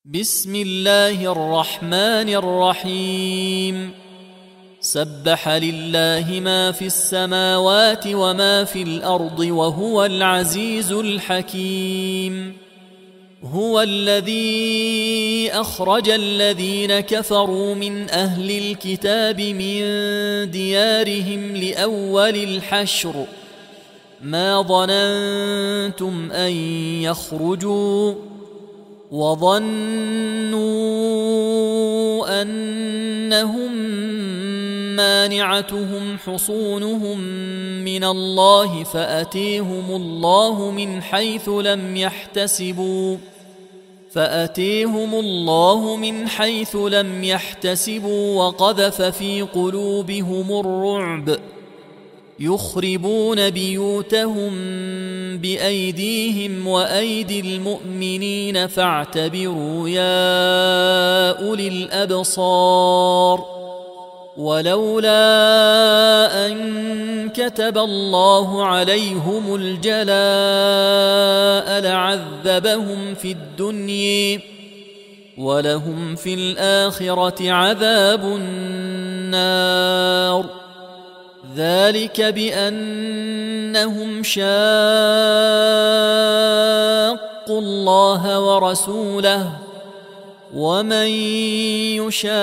بسم الله الرحمن الرحيم. سبح لله ما في السماوات وما في الأرض وهو العزيز الحكيم. هو الذي أخرج الذين كفروا من أهل الكتاب من ديارهم لأول الحشر ما ظننتم أن يخرجوا وظنوا أنهم مانعتهم حصونهم من الله فأتيهم الله من حيث لم يحتسبوا وقذف في قلوبهم الرعب يخربون بيوتهم بأيديهم وأيدي المؤمنين فاعتبروا يا أولي الأبصار. ولولا أن كتب الله عليهم الجلاء لعذبهم في الدنيا ولهم في الآخرة عذاب النار. ذلك بأنهم شاقوا الله ورسوله ومن يشاق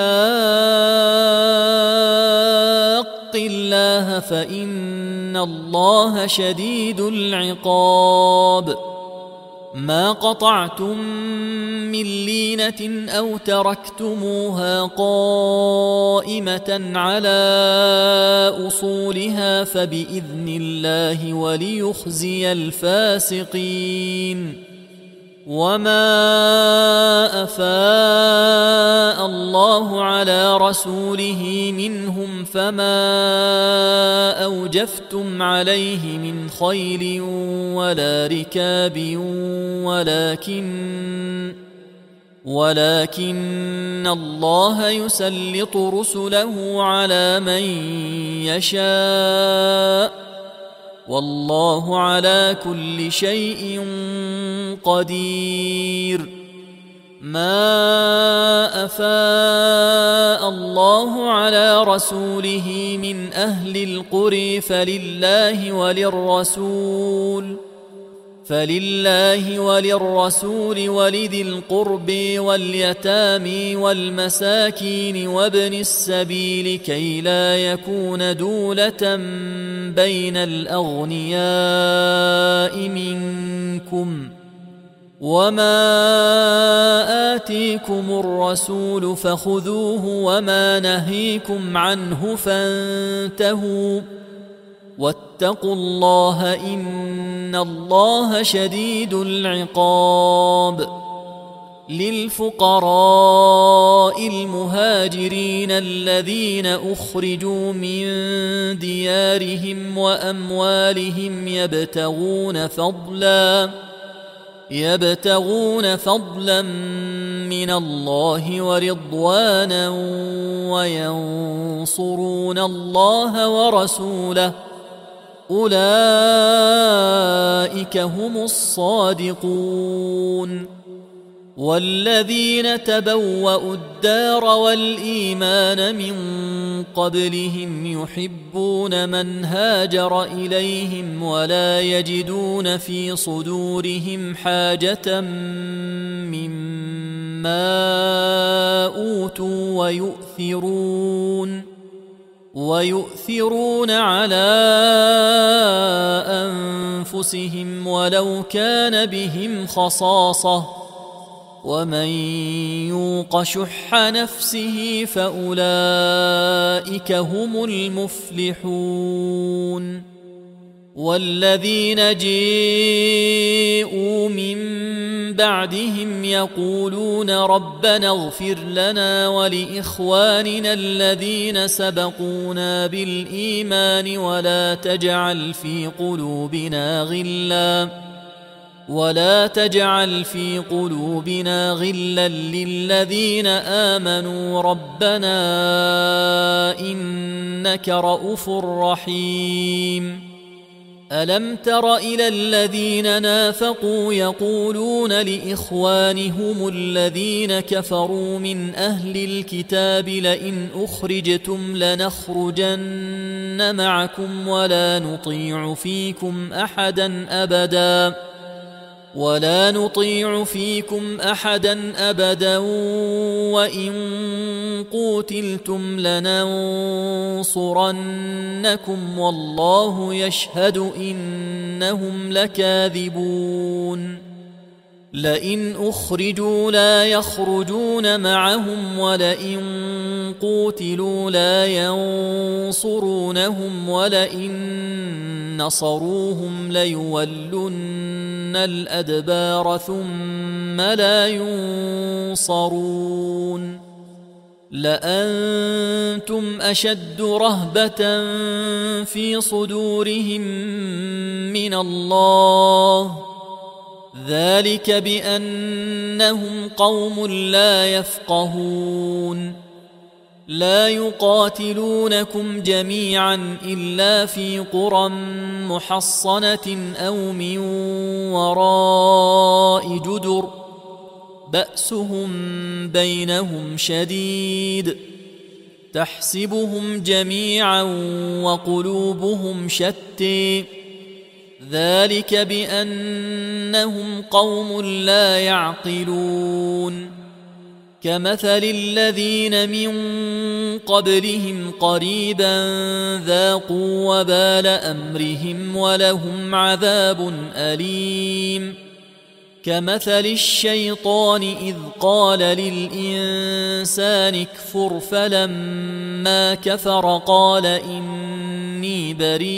الله فإن الله شديد العقاب. ما قطعتم من لينة أو تركتموها قائمة على أصولها فبإذن الله وليخزي الفاسقين. وما أفاء الله على رسوله منهم فما أوجفتم عليه من خيل ولا ركاب ولكن الله يسلط رسله على من يشاء والله على كل شيء قدير. ما أفاء الله على رسوله من أهل القرى فلله وللرسول ولذي القرب واليتامى والمساكين وابن السبيل كي لا يكون دولة بين الأغنياء منكم. وما آتيكم الرسول فخذوه وما نهيكم عنه فانتهوا واتقوا الله إن الله شديد العقاب. للفقراء المهاجرين الذين أخرجوا من ديارهم وأموالهم يبتغون فضلا من الله ورضوانا وينصرون الله ورسوله أولئك هم الصادقون. والذين تبوأوا الدار والإيمان من قبلهم يحبون من هاجر إليهم ولا يجدون في صدورهم حاجة مما أوتوا ويؤثرون على أنفسهم ولو كان بهم خصاصة ومن يوق شح نفسه فأولئك هم المفلحون. والذين جاءوا من بعدهم يقولون ربنا اغفر لنا ولإخواننا الذين سبقونا بالإيمان ولا تجعل في قلوبنا غلا للذين آمنوا ربنا إنك رؤوف رحيم. ألم تر إلى الذين نافقوا يقولون لإخوانهم الذين كفروا من أهل الكتاب لئن أخرجتم لنخرجن معكم ولا نطيع فيكم أحدا أبدا وإن قوتلتم لننصرنكم والله يشهد إنهم لكاذبون لئن أخرجوا لا يخرجون معهم ولئن قوتلوا لا ينصرونهم ولئن نصروهم ليولن الأدبار ثم لا ينصرون لأنتم أشد رهبة في صدورهم من الله ذلك بأنهم قوم لا يفقهون لا يقاتلونكم جميعا إلا في قرى محصنة أو من وراء جدر بأسهم بينهم شديد تحسبهم جميعا وقلوبهم شتى ذلك بأنهم قوم لا يعقلون كمثل الذين من قبلهم قريبا ذاقوا وبال أمرهم ولهم عذاب أليم كمثل الشيطان إذ قال للإنسان اكفر فلما كفر قال إني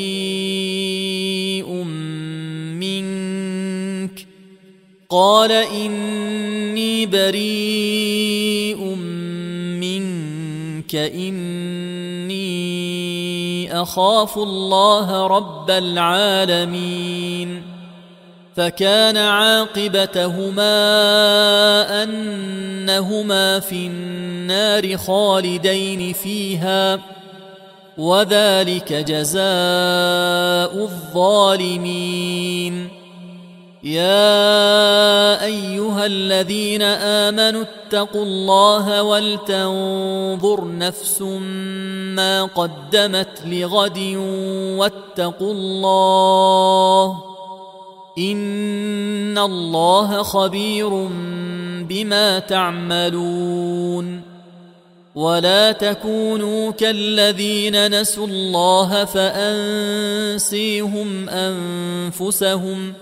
بريء منك إني أخاف الله رب العالمين فكان عاقبتهما أنهما في النار خالدين فيها وذلك جزاء الظالمين يا أيها الذين آمنوا اتقوا الله ولتنظر نفس ما قدمت لغد واتقوا الله إن الله خبير بما تعملون ولا تكونوا كالذين نسوا الله فأنسيهم أنفسهم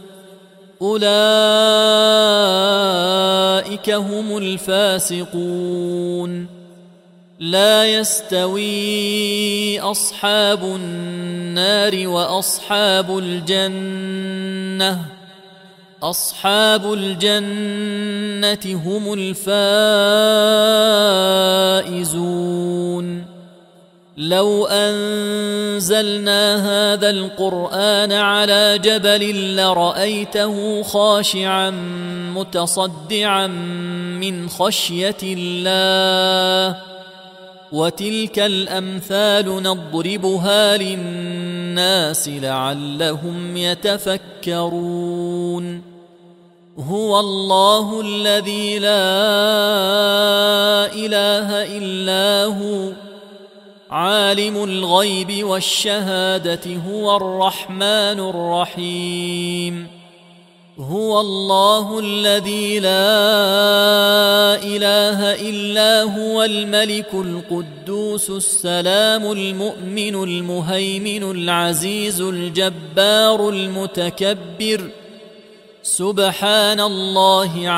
أولئك هم الفاسقون لا يستوي أصحاب النار وأصحاب الجنة هم الفائزون لو أنزلنا هذا القرآن على جبل لرأيته خاشعا متصدعا من خشية الله وتلك الأمثال نضربها للناس لعلهم يتفكرون هو الله الذي لا إله إلا هو عالم الغيب والشهادة هو الرحمن الرحيم هو الله الذي لا إله إلا هو الملك القدوس السلام المؤمن المهيمن العزيز الجبار المتكبر سبحان الله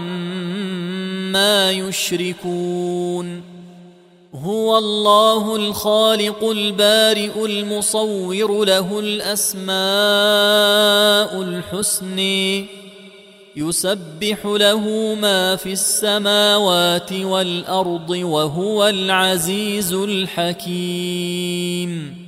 عما يشركون هو الله الخالق البارئ المصور له الأسماء الحسنى يسبح له ما في السماوات والأرض وهو العزيز الحكيم